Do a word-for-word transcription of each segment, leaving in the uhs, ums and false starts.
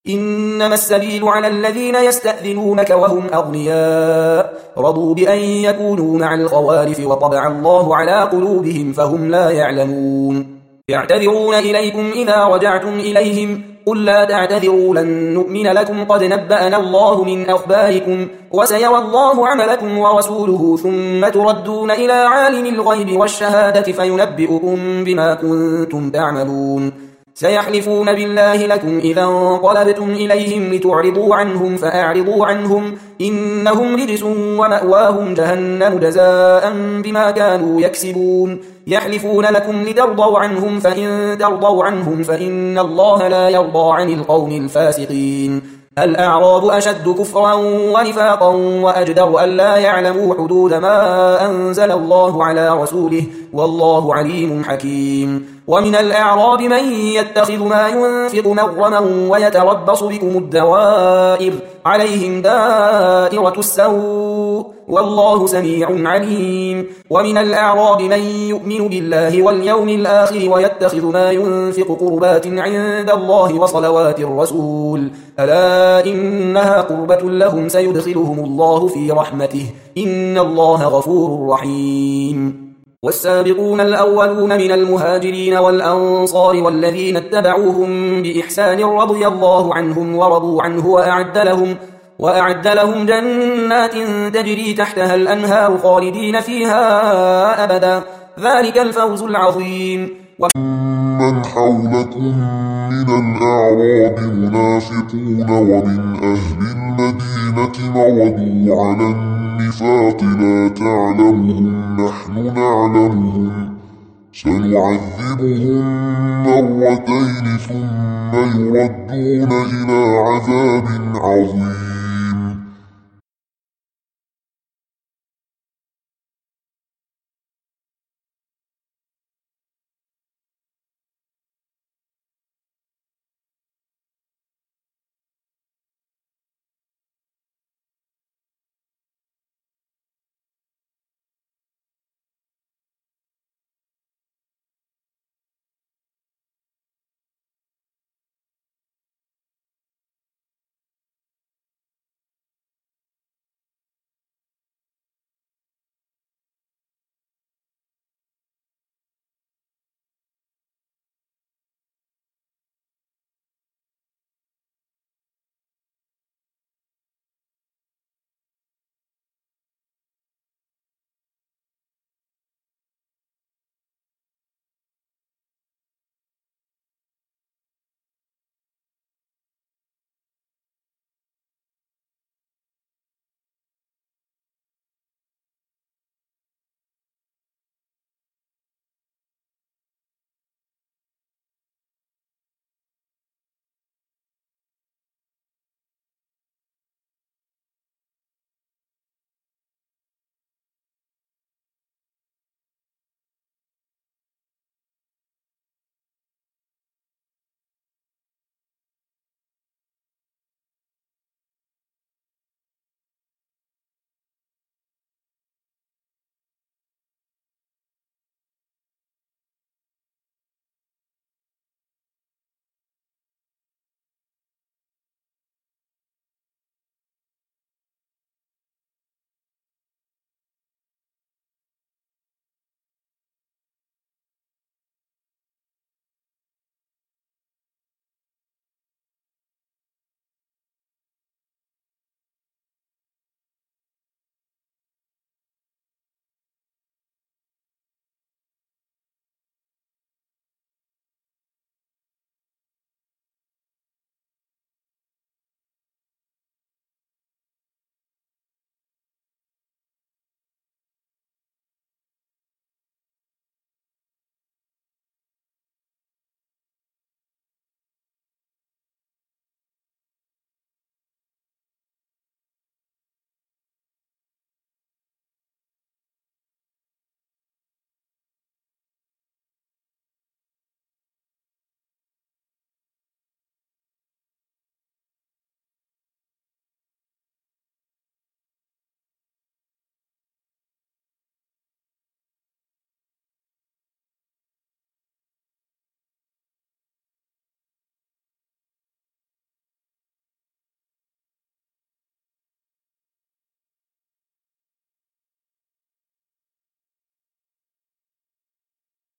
إنما السبيل على الذين يستأذنونك وهم أغنياء رضوا بأن يكونوا مع الخوالف وطبع الله على قلوبهم فهم لا يعلمون. يعتذرون إليكم إذا رجعتم إليهم قل لا تعتذروا لن نؤمن لكم قد نبأنا الله من أخباركم وسيرى الله عملكم ورسوله ثم تردون إلى عالم الغيب والشهادة فينبئكم بما كنتم تعملون. سيحلفون بالله لكم إذا انقلبتم إليهم لتعرضوا عنهم فأعرضوا عنهم إنهم رجس ومأواهم جهنم جزاء بما كانوا يكسبون. يحلفون لكم لترضوا عنهم فإن ترضوا عنهم فإن الله لا يرضى عن القوم الفاسقين. الأعراب أشد كفرا ونفاقا وأجدر ألا يعلموا حدود ما أنزل الله على رسوله والله عليم حكيم. ومن الأعراب من يتخذ ما ينفق مغرما ويتربص بكم الدوائر عليهم دائرة السوء والله سميع عليم. ومن الأعراب من يؤمن بالله واليوم الآخر ويتخذ ما ينفق قربات عند الله وصلوات الرسول ألا إنها قربة لهم سيدخلهم الله في رحمته إن الله غفور رحيم. والسابقون الأولون من المهاجرين والأنصار والذين اتبعوهم بإحسان رضي الله عنهم ورضوا عنه وأعد لهم, وأعد لهم جنات تجري تحتها الأنهار خالدين فيها أبدا ذلك الفوز العظيم. من حولكم من الأعراب منافقون ومن أهل المدينة مردوا على النفاق لا تعلمهم نحن نعلمهم سنعذبهم مرتين ثم يردون إلى عذاب عظيم.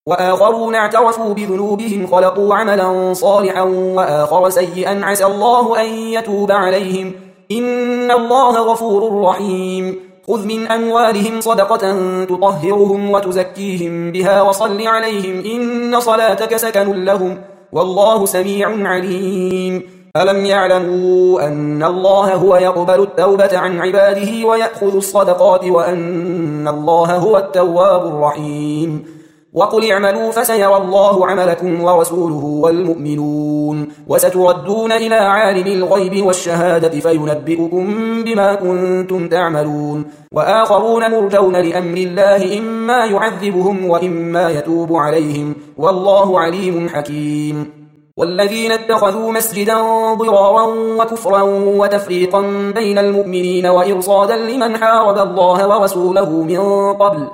وآخرون اعترفوا بذنوبهم خلقوا عملا صالحا وآخر سيئا عسى الله أن يتوب عليهم إن الله غفور رحيم خذ من أموالهم صدقة تطهرهم وتزكيهم بها وصل عليهم إن صلاتك سكن لهم والله سميع عليم ألم يعلموا أن الله هو يقبل التوبة عن عباده ويأخذ الصدقات وأن الله هو التواب الرحيم وقل اعملوا فسيرى الله عملكم ورسوله والمؤمنون وستردون إلى عالم الغيب والشهادة فينبئكم بما كنتم تعملون وآخرون مرجون لأمر الله إما يعذبهم وإما يتوب عليهم والله عليم حكيم والذين اتخذوا مسجدا ضرارا وكفرا وتفريقا بين المؤمنين وإرصادا لمن حارب الله ورسوله من قبل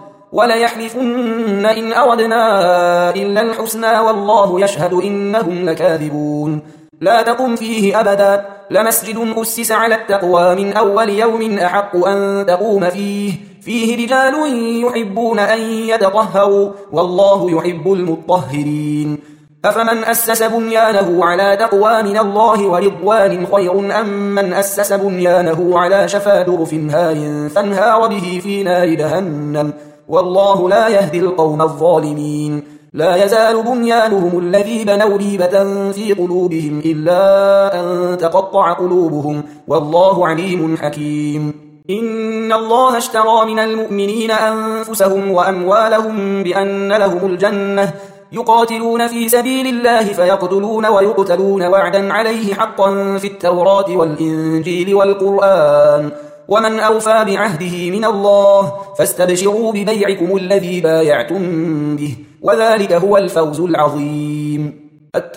وليحلفن إن أردنا إلا الحسنى والله يشهد إنهم لكاذبون لا تقم فيه أبدا لمسجد أسس على التقوى من أول يوم أحق أن تقوم فيه فيه رجال يحبون أن يتطهروا والله يحب المطهرين أفمن أسس بنيانه على تقوى من الله ورضوان خير أم من أسس بنيانه على شفا جرف هار فانهار به في نار جهنم والله لا يهدي القوم الظالمين لا يزال بنيانهم الذي بنوا ريبة في قلوبهم إلا أن تقطع قلوبهم والله عليم حكيم إن الله اشترى من المؤمنين أنفسهم وأموالهم بأن لهم الجنة يقاتلون في سبيل الله فيقتلون ويقتلون وعدا عليه حقا في التوراة والإنجيل والقرآن ومن أوفى بعهده من الله فاستبشروا ببيعكم الذي بايعتم به وذلك هو الفوز العظيم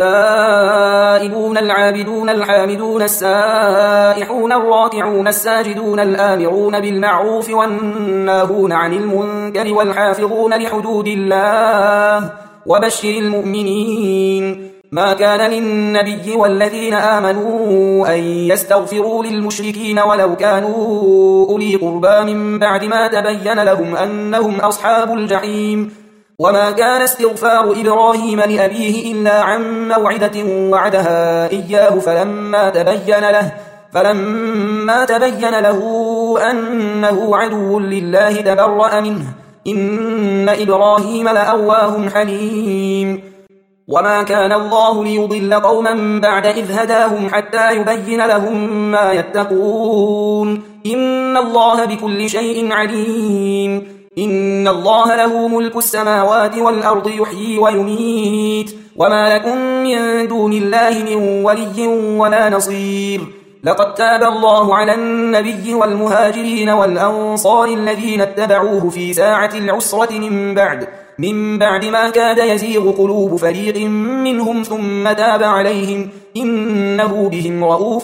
التائبون العابدون الحامدون السائحون الراكعون الساجدون الآمرون بالمعروف والناهون عن المنكر والحافظون لحدود الله وبشر المؤمنين ما كان للنبي والذين آمنوا أن يستغفروا للمشركين ولو كانوا أولي قربى من بعد ما تبين لهم أنهم أصحاب الجحيم وما كان استغفار إبراهيم لأبيه إلا عن موعدة وعدها إياه فلما تبين له فلما تبين له أنه عدو لله تبرأ منه إن إبراهيم لأواه حليم وما كان الله ليضل قوما بعد إذ هداهم حتى يبين لهم ما يتقون إن الله بكل شيء عليم إن الله له ملك السماوات والأرض يحيي ويميت وما لكم من دون الله من ولي ولا نصير لقد تاب الله على النبي والمهاجرين والأنصار الذين اتبعوه في ساعة العسرة من بعد من بعد ما كاد يزيغ قلوب فريق منهم ثم تاب عليهم إنه بهم رؤوف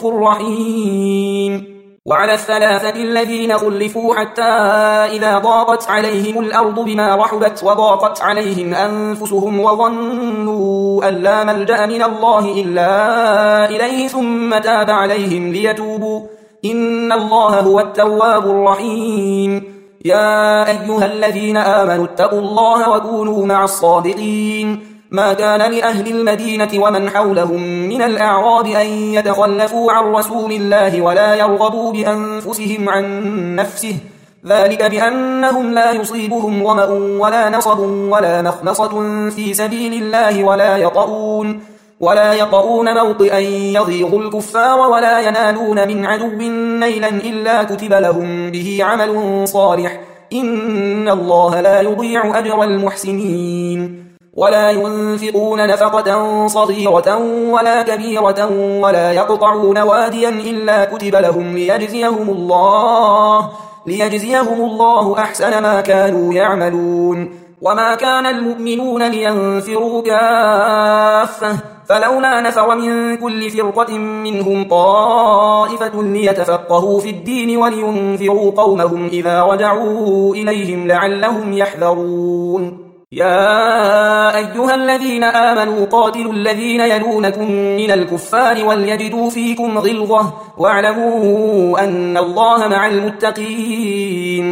رحيم وعلى الثلاثة الذين خلفوا حتى إذا ضاقت عليهم الأرض بما رحبت وضاقت عليهم أنفسهم وظنوا أن لا ملجأ من الله إلا إليه ثم تاب عليهم ليتوبوا إن الله هو التواب الرحيم يا أيها الذين آمنوا اتقوا الله وكونوا مع الصادقين ما كان لأهل المدينة ومن حولهم من الأعراب أن يتخلفوا عن رسول الله ولا يرغبوا بأنفسهم عن نفسه ذلك بأنهم لا يصيبهم ظمأ ولا نصب ولا مخمصة في سبيل الله ولا يطؤون ولا يطؤون موطئا يضيغ الكفار ولا ينالون من عدو نيلا إلا كتب لهم به عمل صالح إن الله لا يضيع أجر المحسنين ولا ينفقون نفقة صغيرة ولا كبيرة ولا يقطعون واديا إلا كتب لهم ليجزيهم الله ليجزيهم الله أحسن ما كانوا يعملون وما كان المؤمنون لينفروا كافة فلولا نفر من كل فرقة منهم طائفة ليتفقهوا في الدين ولينذروا قومهم إذا رجعوا إليهم لعلهم يحذرون يا أيها الذين آمنوا قاتلوا الذين يلونكم من الكفار وليجدوا فيكم غلظة واعلموا أن الله مع المتقين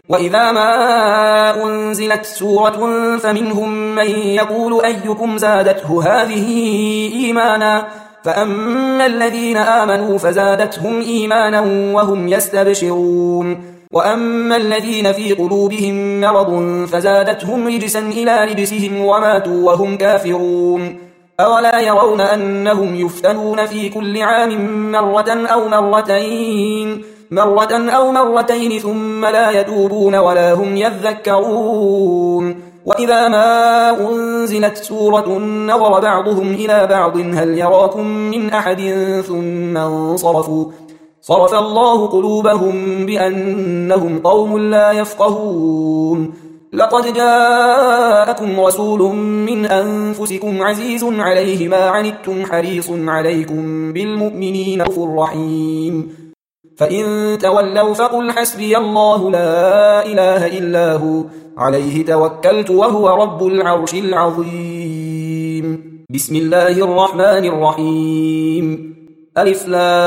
وإذا ما أنزلت سورة فمنهم من يقول أيكم زادته هذه إيمانا فأما الذين آمنوا فزادتهم إيمانا وهم يستبشرون وأما الذين في قلوبهم مرض فزادتهم رجسا إلى رجسهم وماتوا وهم كافرون أولا يرون أنهم يفتنون في كل عام مرة أو مرتين مرة أو مرتين ثم لا يتوبون ولا هم يذكرون وإذا ما أنزلت سورة نظر بعضهم إلى بعض هل يراكم من أحد ثم انصرفوا صرف الله قلوبهم بأنهم قوم لا يفقهون لقد جاءكم رسول من أنفسكم عزيز عليه ما عنتم حريص عليكم بالمؤمنين رءوف رحيم فإن تولوا فقل حسبي الله لا إله إلا هو عليه توكلت وهو رب العرش العظيم بسم الله الرحمن الرحيم ألف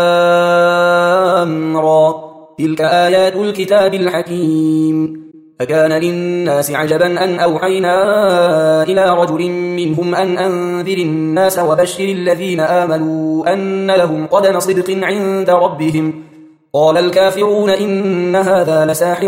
لام را تلك آيات الكتاب الحكيم أكان للناس عجبا أن أوحينا إلى رجل منهم أن أنذر الناس وبشر الذين آمنوا أن لهم قدم صدق عند ربهم قال الكافرون إن هذا لساحر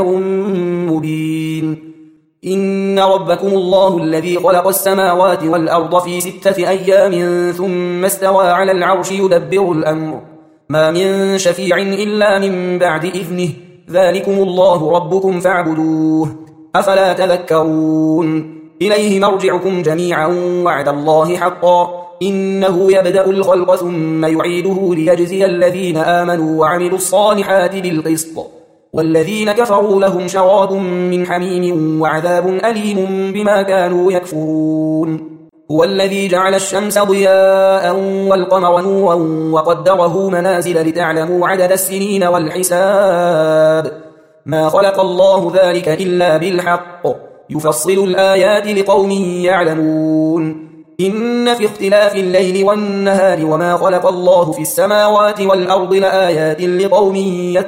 مبين إن ربكم الله الذي خلق السماوات والأرض في ستة أيام ثم استوى على العرش يدبر الأمر ما من شفيع إلا من بعد إذنه ذلكم الله ربكم فاعبدوه أفلا تذكرون إليه مرجعكم جميعا وعد الله حقا إنه يبدأ الخلق ثم يعيده ليجزي الذين آمنوا وعملوا الصالحات بالقسط والذين كفروا لهم شراب من حميم وعذاب أليم بما كانوا يكفرون هو الذي جعل الشمس ضياء والقمر نورا وقدره منازل لتعلموا عدد السنين والحساب ما خلق الله ذلك إلا بالحق يفصل الآيات لقوم يعلمون إن في اختلاف الليل والنهار وما خلق الله في السماوات والأرض لآيات لقوم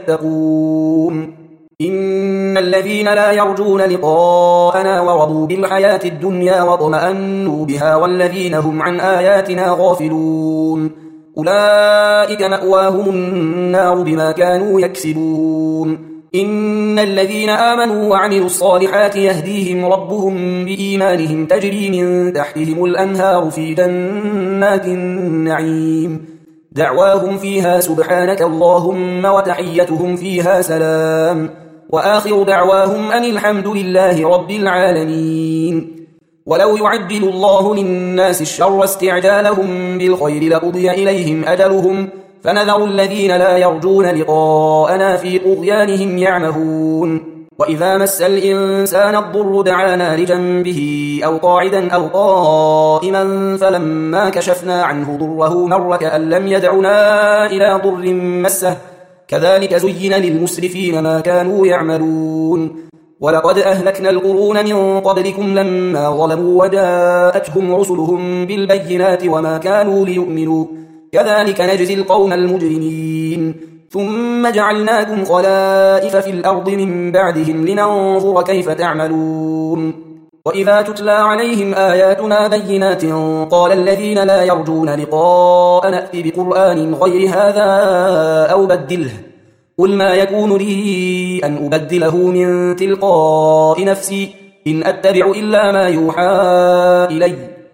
يتقون إن الذين لا يرجون لقاءنا ورضوا بالحياة الدنيا واطمأنوا بها والذين هم عن آياتنا غافلون أولئك مأواهم النار بما كانوا يكسبون إن الذين آمنوا وعملوا الصالحات يهديهم ربهم بإيمانهم تجري من تحتهم الأنهار في جنات النعيم دعواهم فيها سبحانك اللهم وتحيتهم فيها سلام وآخر دعواهم أن الحمد لله رب العالمين ولو يعجل الله للناس الشر استعجالهم بالخير لقضي إليهم أجلهم فنذر الذين لا يرجون لقاءنا في طغيانهم يعمهون وإذا مس الإنسان الضر دعانا لجنبه أو قاعدا أو قائما فلما كشفنا عنه ضره مر كأن لم يدعنا إلى ضر مسه كذلك زين للمسرفين ما كانوا يعملون ولقد أهلكنا القرون من قبلكم لما ظلموا وجاءتهم رسلهم بالبينات وما كانوا ليؤمنوا كذلك نجزي القوم المجرمين ثم جعلناكم خلائف في الأرض من بعدهم لننظر كيف تعملون وإذا تتلى عليهم آياتنا بينات قال الذين لا يرجون لقاء نأتي بقرآن غير هذا أو بدله قل ما يكون لي أن أبدله من تلقاء نفسي إن أتبع إلا ما يوحى إلي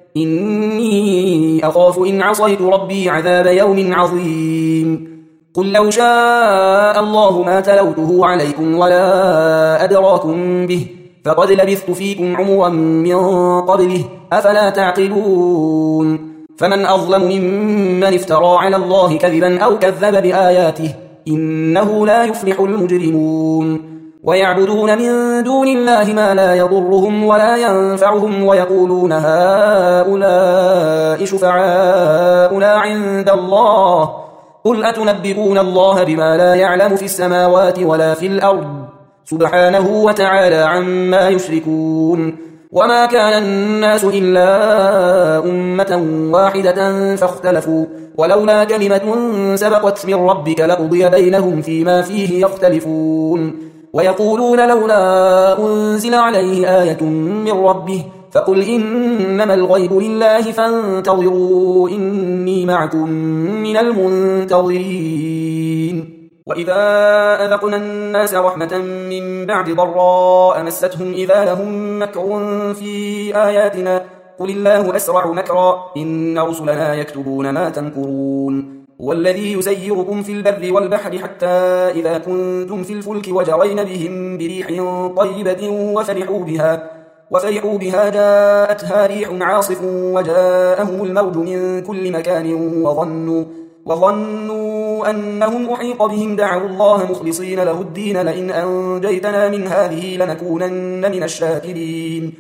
إني أخاف إن عصيت ربي عذاب يوم عظيم قل لو شاء الله ما تلوته عليكم ولا أدراكم به فقد لبثت فيكم عمرا من قبله أفلا تعقلون فمن أظلم ممن افترى على الله كذبا أو كذب بآياته إنه لا يفلح المجرمون ويعبدون من دون الله ما لا يضرهم ولا ينفعهم ويقولون هؤلاء شفعاؤنا عند الله قل أتنبئون الله بما لا يعلم في السماوات ولا في الأرض سبحانه وتعالى عما يشركون وما كان الناس إلا أمة واحدة فاختلفوا ولولا كلمة سبقت من ربك لقضي بينهم فيما فيه يختلفون ويقولون لولا أنزل عليه آية من ربه فقل إنما الغيب لله فانتظروا إني معكم من المنتظرين. وإذا أذقنا الناس رحمة من بعد ضراء مستهم إذا لهم مكر في آياتنا قل الله أسرع مكرا إن رسلنا يكتبون ما تمكرون. والذي يسيركم في البر والبحر حتى إذا كنتم في الفلك وجرين بهم بريح طيبة وفرحوا بها وفرحوا بها جاءتها ريح عاصف وجاءهم الموج من كل مكان وظنوا وظنوا أنهم أحيط بهم دعوا الله مخلصين له الدين لئن أنجيتنا من هذه لنكونن من الشاكرين.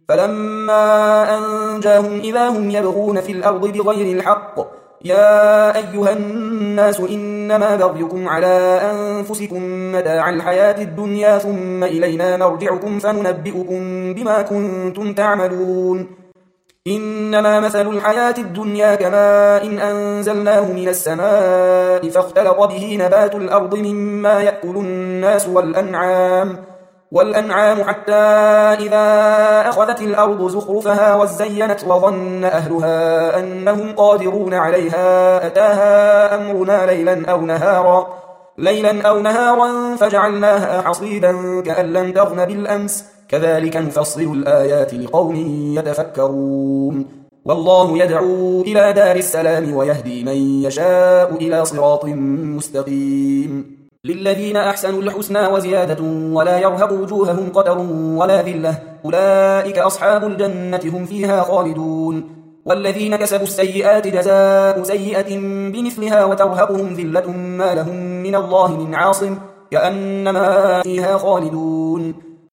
فلما أنجاهم إذا هم يبغون في الأرض بغير الحق يا أيها الناس إنما بغيكم على أنفسكم متاع الحياة الدنيا ثم إلينا مرجعكم فننبئكم بما كنتم تعملون. إنما مثل الحياة الدنيا كماء إن أنزلناه من السماء فاختلط به نبات الأرض مما يأكل الناس والأنعام والأنعام حتى إذا أخذت الأرض زخرفها وزينت وظن أهلها أنهم قادرون عليها أتاها أمرنا ليلا أو نهارا ليلا أو نهارا فجعلناها حصيدا كأن لم تغن بالأمس كذلك نفصل الآيات لقوم يتفكرون. والله يدعو إلى دار السلام ويهدي من يشاء إلى صراط مستقيم. للذين أحسنوا الحسنى وزيادة ولا يرهق وجوههم قتر ولا ذلة أولئك أصحاب الجنة هم فيها خالدون. والذين كسبوا السيئات جزاء سيئة بمثلها وترهقهم ذلة ما لهم من الله من عاصم كأنما فيها خالدون.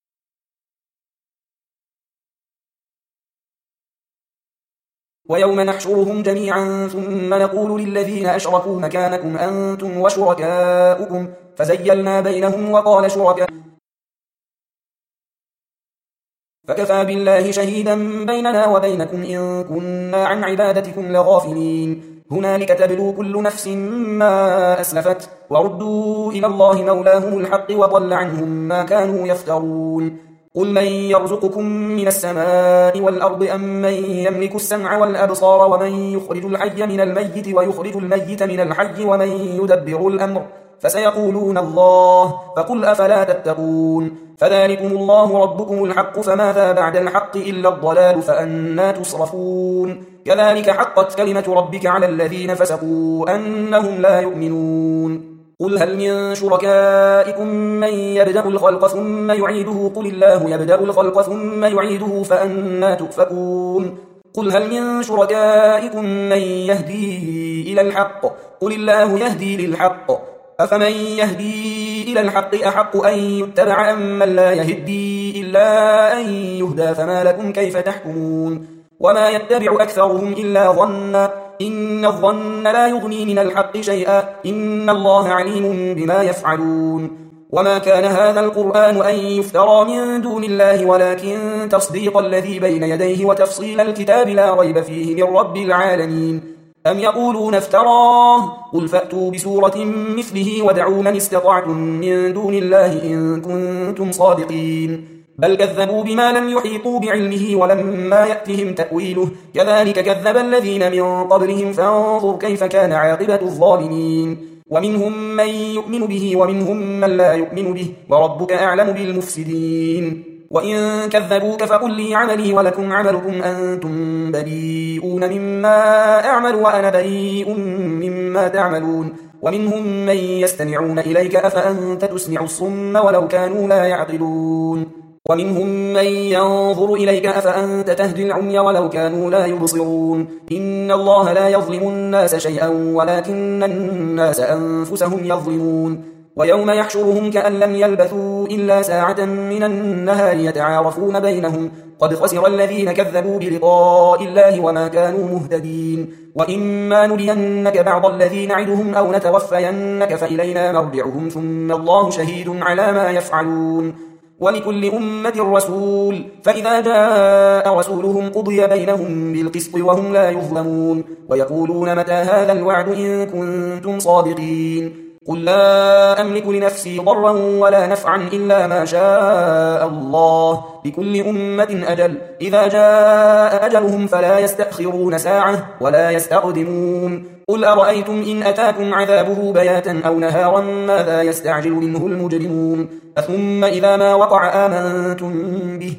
ويوم نحشرهم جميعا ثم نقول للذين أشركوا مكانكم أنتم وشركاؤكم فزيلنا بينهم وقال شركاء فكفى بالله شهيدا بيننا وبينكم إن كنا عن عبادتكم لغافلين. هنالك تبلو كل نفس ما أسلفت وردوا إلى الله مولاهم الحق وضل عنهم ما كانوا يفترون. قل من يرزقكم من السماء والأرض أم من يملك السمع والأبصار ومن يخرج الحي من الميت ويخرج الميت من الحي ومن يدبر الأمر فسيقولون الله فقل أفلا تتقون. فذلكم الله ربكم الحق فماذا بعد الحق إلا الضلال فأنا تصرفون. كذلك حقت كلمة ربك على الذين فسقوا أنهم لا يؤمنون. قل هل من شركائكم من يبدأ الخلق ثم يعيده قل الله يبدأ الخلق ثم يعيده فأنا تؤفكون. قل هل من شركائكم من يهدي إلى الحق قل الله يهدي للحق أفمن يهدي إلى الحق أحق أن يتبع أم من لا يهدي إلا أن يهدى فما لكم كيف تحكمون. وما يتبع أكثرهم إلا ظنا إن الظن لا يغني من الحق شيئا إن الله عليم بما يفعلون. وما كان هذا القرآن أن يفترى من دون الله ولكن تصديق الذي بين يديه وتفصيل الكتاب لا ريب فيه من رب العالمين. أم يقولون افتراه قل فأتوا بسورة مثله ودعوا من استطعتم من دون الله إن كنتم صادقين. بل كذبوا بما لم يحيطوا بعلمه ولما يأتهم تأويله كذلك كذب الذين من قبلهم فانظر كيف كان عاقبة الظالمين. ومنهم من يؤمن به ومنهم من لا يؤمن به وربك أعلم بالمفسدين. وإن كذبوك فقل لي عملي ولكم عملكم أنتم بريئون مما أعمل وأنا بريء مما تعملون. ومنهم من يستمعون إليك أفأنت تسمع الصم ولو كانوا لا يعقلون. ومنهم من ينظر إليك أفأنت تهدي العمي ولو كانوا لا يبصرون. إن الله لا يظلم الناس شيئا ولكن الناس أنفسهم يظلمون. ويوم يحشرهم كأن لم يلبثوا إلا ساعة من النهار يتعارفون بينهم قد خسر الذين كذبوا بلقاء الله وما كانوا مهتدين. وإما نرينك بعض الذي نعدهم أو نتوفينك فإلينا مرجعهم ثم الله شهيد على ما يفعلون. ولكل أمة رسول فإذا جاء رسولهم قضي بينهم بالقسط وهم لا يظلمون. ويقولون متى هذا الوعد إن كنتم صادقين. قل لا أملك لنفسي ضرا ولا نفعا إلا ما شاء الله، لكل أمة أجل، إذا جاء أجلهم فلا يستأخرون ساعة ولا يستقدمون. قل أرأيتم إن أتاكم عذابه بياتا أو نهارا ماذا يستعجل منه المجرمون؟ أثم إذا ما وقع آمنتم به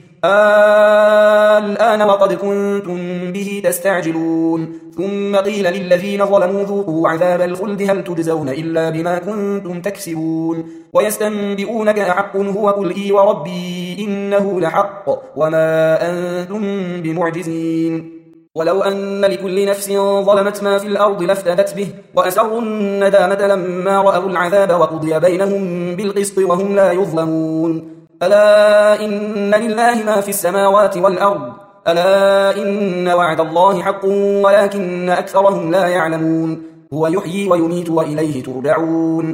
آه الآن وقد كنتم به تستعجلون. ثم قيل للذين ظلموا ذوقوا عذاب الخلد هل تجزون إلا بما كنتم تكسبون. ويستنبئونك أحق هو؟ قل إي وربي إنه لحق وما أنتم بمعجزين. ولو أن لكل نفس ظلمت ما في الأرض لافتدت به وأسروا الندامة لما رأوا العذاب وقضي بينهم بالقسط وهم لا يظلمون. ألا إن لله ما في السماوات والأرض ألا إن وعد الله حق ولكن أكثرهم لا يعلمون. هو يحيي ويميت وإليه ترجعون.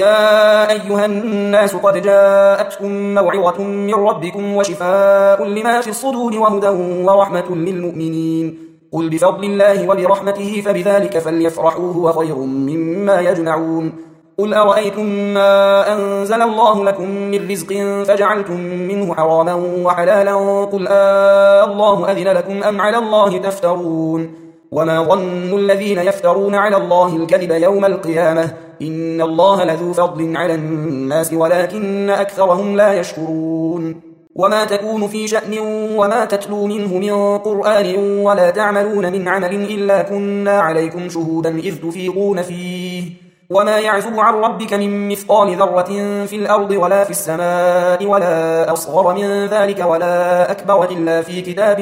يا أيها الناس قد جاءتكم موعظة من ربكم وشفاء لما في الصدور وهدى ورحمة للمؤمنين. قل بفضل الله وبرحمته فبذلك فليفرحوا هو خير مما يجمعون. قل أرأيتم ما أنزل الله لكم من رزق فجعلتم منه حراما وحلالا قل آه الله أذن لكم أم على الله تفترون. وما ظن الذين يفترون على الله الكذب يوم القيامة إن الله لذو فضل على الناس ولكن أكثرهم لا يشكرون. وما تكون في شأن وما تتلو منه من قرآن ولا تعملون من عمل إلا كنا عليكم شهودا إذ تفيضون فيه وما يعزب عن ربك من مثقال ذرة في الأرض ولا في السماء ولا أصغر من ذلك ولا أكبر إلا في كتاب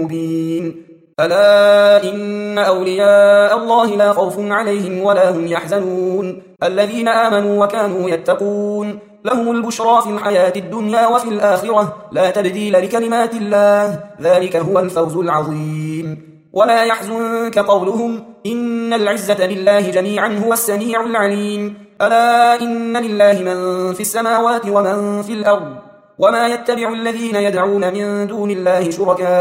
مبين. ألا إن أولياء الله لا خوف عليهم ولا هم يحزنون الذين آمنوا وكانوا يتقون لهم البشرى في الحياة الدنيا وفي الآخرة لا تبديل لكلمات الله ذلك هو الفوز العظيم. ولا يحزنك قولهم إن العزة لله جميعا هو السميع العليم. ألا إن لله من في السماوات ومن في الأرض وما يتبع الذين يدعون من دون الله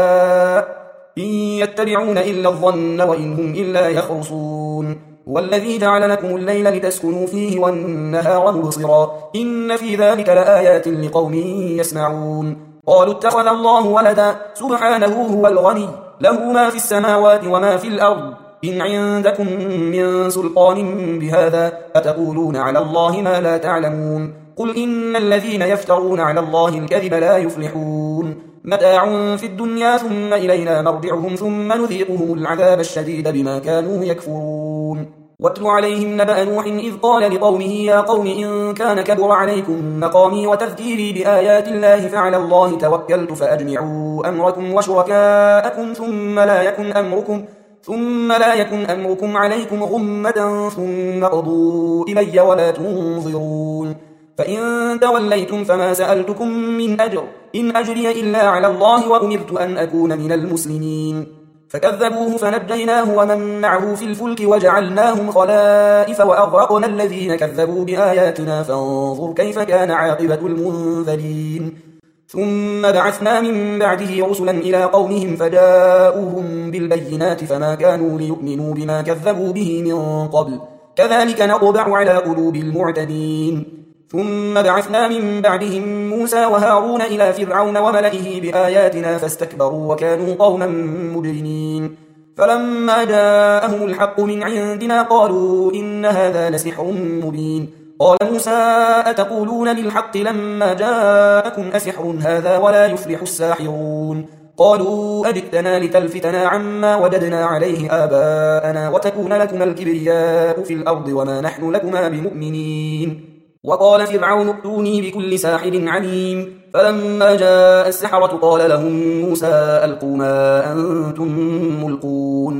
شركاء إن يتبعون إلا الظن وإن هم إلا يخرصون. والذي جعل لكم الليل لتسكنوا فيه والنهار مبصرا إن في ذلك لآيات لقوم يسمعون. قالوا اتخذ الله ولدا سبحانه هو الغني له ما في السماوات وما في الأرض إن عندكم من سلطان بهذا أتقولون على الله ما لا تعلمون. قل إن الذين يفترون على الله الكذب لا يفلحون متاع في الدنيا ثم إلينا مرجعهم ثم نذيقهم العذاب الشديد بما كانوا يكفرون. واتل عليهم نبأ نوح إذ قال لقومه يا قوم إن كان كبر عليكم مقامي وتذكيري بآيات الله فعلى الله توكلت فأجمعوا أمركم وشركاءكم ثم لا يكن أمركم ثم لا يكن أمركم عليكم غمة ثم قضوا إلي ولا تنظرون. فإن توليتم فما سألتكم من أجر إن أجري إلا على الله وأمرت أن أكون من المسلمين. فكذبوه فنجيناه ومن معه في الفلك وجعلناهم خلائف وأغرقنا الذين كذبوا بآياتنا فانظر كيف كان عاقبة المنذرين. ثم بعثنا من بعده رسلا إلى قومهم فجاءوهم بالبينات فما كانوا ليؤمنوا بما كذبوا به من قبل كذلك نطبع على قلوب المعتدين. ثم بعثنا من بعدهم موسى وهارون إلى فرعون وملئه بآياتنا فاستكبروا وكانوا قوما مجرمين. فلما جاءهم الحق من عندنا قالوا إن هذا لسحر مبين. قال موسى أتقولون للحق لما جاءكم أسحر هذا ولا يفلح الساحرون. قالوا أجئتنا لتلفتنا عما وجدنا عليه آباءنا وتكون لكما الكبرياء في الأرض وما نحن لكما بمؤمنين. وقال فرعون ائتوني بكل ساحر عليم. فلما جاء السحرة قال لهم موسى ألقوا ما أنتم ملقون.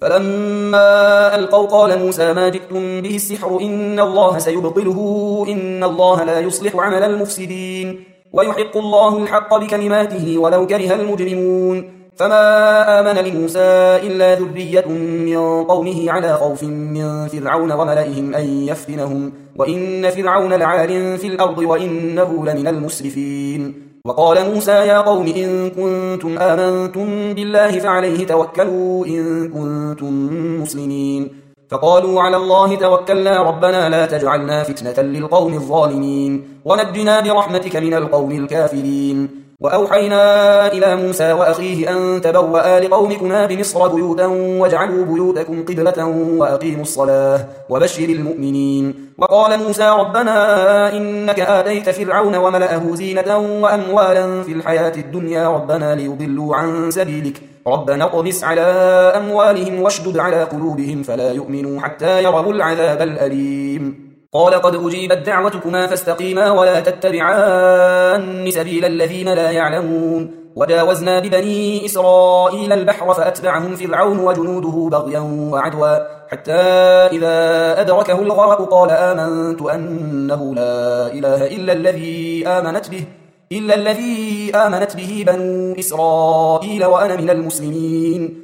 فلما ألقوا قال موسى ما جئتم به السحر إن الله سيبطله إن الله لا يصلح عمل المفسدين ويحق الله الحق بكلماته ولو كره المجرمون. فما آمن لموسى إلا ذرية من قومه على خوف من فرعون وملئهم أن يفتنهم وإن فرعون لعال في الأرض وإنه لمن المسرفين. وقال موسى يا قوم إن كنتم آمنتم بالله فعليه توكلوا إن كنتم مسلمين. فقالوا على الله توكلنا ربنا لا تجعلنا فتنة للقوم الظالمين ونجنا برحمتك من القوم الكافرين. وأوحينا إلى موسى وأخيه أن تبوأ لقومكما بمصر بيوتا واجعلوا بيوتكم قبلة وأقيموا الصلاة وبشر المؤمنين. وقال موسى ربنا إنك آتيت فرعون وملأه زينة وأموالا في الحياة الدنيا ربنا ليضلوا عن سبيلك ربنا اطمس على أموالهم واشدد على قلوبهم فلا يؤمنوا حتى يروا العذاب الأليم. قال قد أجيبت دعوتكما فاستقيما ولا تتبعان سبيل الذين لا يعلمون. وجاوزنا ببني إسرائيل البحر فأتبعهم فرعون وجنوده بغيا وعدوا حتى إذا أدركه الغرق قال آمنت أنه لا إله إلا الذي آمنت به إلا الذي آمنت به بنو إسرائيل وأنا من المسلمين.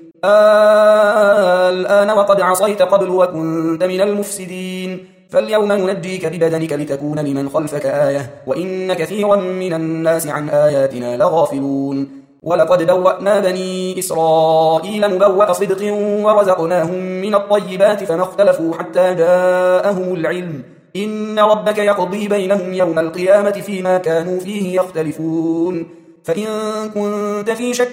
الآن وقد عصيت قبل وكنت من المفسدين فاليوم ننجيك ببدنك لتكون لمن خلفك آية وإن كثيرا من الناس عن آياتنا لغافلون. ولقد بوأنا بني إسرائيل مبوأ صدق ورزقناهم من الطيبات فما اختلفوا حتى جاءهم العلم إن ربك يقضي بينهم يوم القيامة فيما كانوا فيه يختلفون. فإن كنت في شك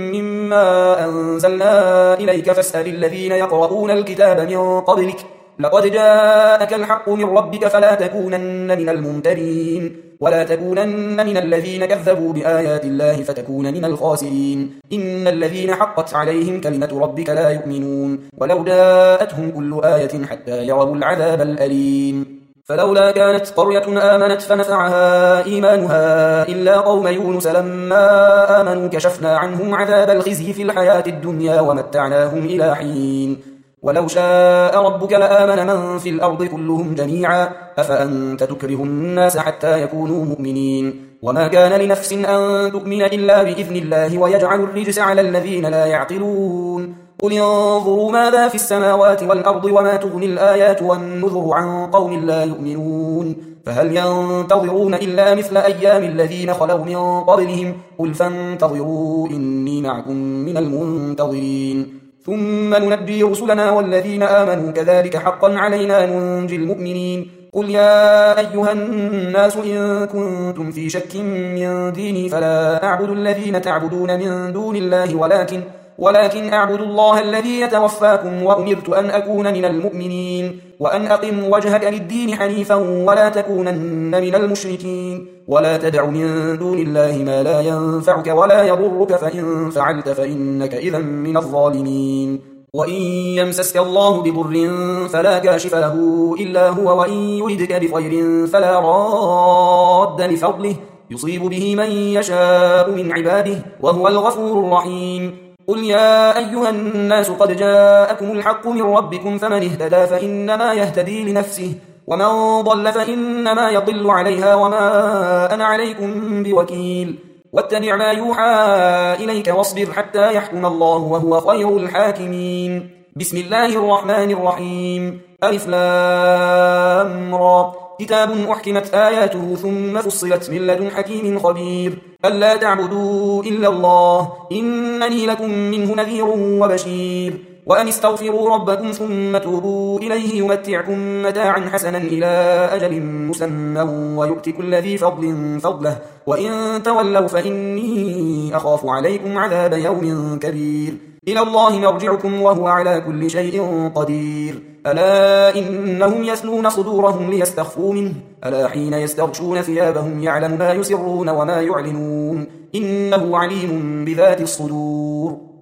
مما أنزلنا إليك فاسأل الذين يقرؤون الكتاب من قبلك لقد جاءك الحق من ربك فلا تكونن من الممترين ولا تكونن من الذين كذبوا بآيات الله فتكون من الخاسرين. إن الذين حقت عليهم كلمة ربك لا يؤمنون ولو جاءتهم كل آية حتى يروا العذاب الأليم. فلولا كانت قرية آمنت فنفعها إيمانها إلا قوم يونس لما آمنوا كشفنا عنهم عذاب الخزي في الحياة الدنيا ومتعناهم إلى حين. ولو شاء ربك لآمن من في الأرض كلهم جميعا أفأنت تكره الناس حتى يكونوا مؤمنين. وما كان لنفس أن تؤمن إلا بإذن الله ويجعل الرجس على الذين لا يعقلون. قل انظروا ماذا في السماوات والأرض وما تغني الآيات والنذر عن قوم لا يؤمنون. فهل ينتظرون إلا مثل أيام الذين خلوا من قبلهم قل فانتظروا إني معكم من المنتظرين. ثم ننجي رسلنا والذين آمنوا كذلك حقا علينا ننجي المؤمنين. قل يا أيها الناس إن كنتم في شك من ديني فلا أعبد الذين تعبدون من دون الله ولكن ولكن أعبد الله الذي يتوفاكم وأمرت أن أكون من المؤمنين وأن أقم وجهك للدين حنيفا ولا تكونن من المشركين. ولا تدع من دون الله ما لا ينفعك ولا يضرك فإن فعلت فإنك إذا من الظالمين. وإن يمسسك الله بضر فلا كاشف له إلا هو وإن يردك بخير فلا راد لفضله يصيب به من يشاء من عباده وهو الغفور الرحيم. قل يا أيها الناس قد جاءكم الحق من ربكم فمن اهتدى فإنما يهتدي لنفسه ومن ضل فإنما يضل عليها وما أنا عليكم بوكيل. واتبع ما يوحى إليك واصبر حتى يحكم الله وهو خير الحاكمين. بسم الله الرحمن الرحيم. ألف لام را كتاب أحكمت آياته ثم فصلت من لدن حكيم خبير ألا تعبدوا إلا الله إنني لكم منه نذير وبشير. وأن استغفروا ربكم ثم توبوا إليه يمتعكم متاعا حسنا إلى أجل مسمى ويؤت كل ذي فضل فضله وإن تولوا فإني أخاف عليكم عذاب يوم كبير. إلى الله مرجعكم وهو على كل شيء قدير. ألا إنهم يثنون صدورهم ليستخفوا منه ألا حين يستغشون ثيابهم يعلم ما يسرون وما يعلنون إنه عليم بذات الصدور.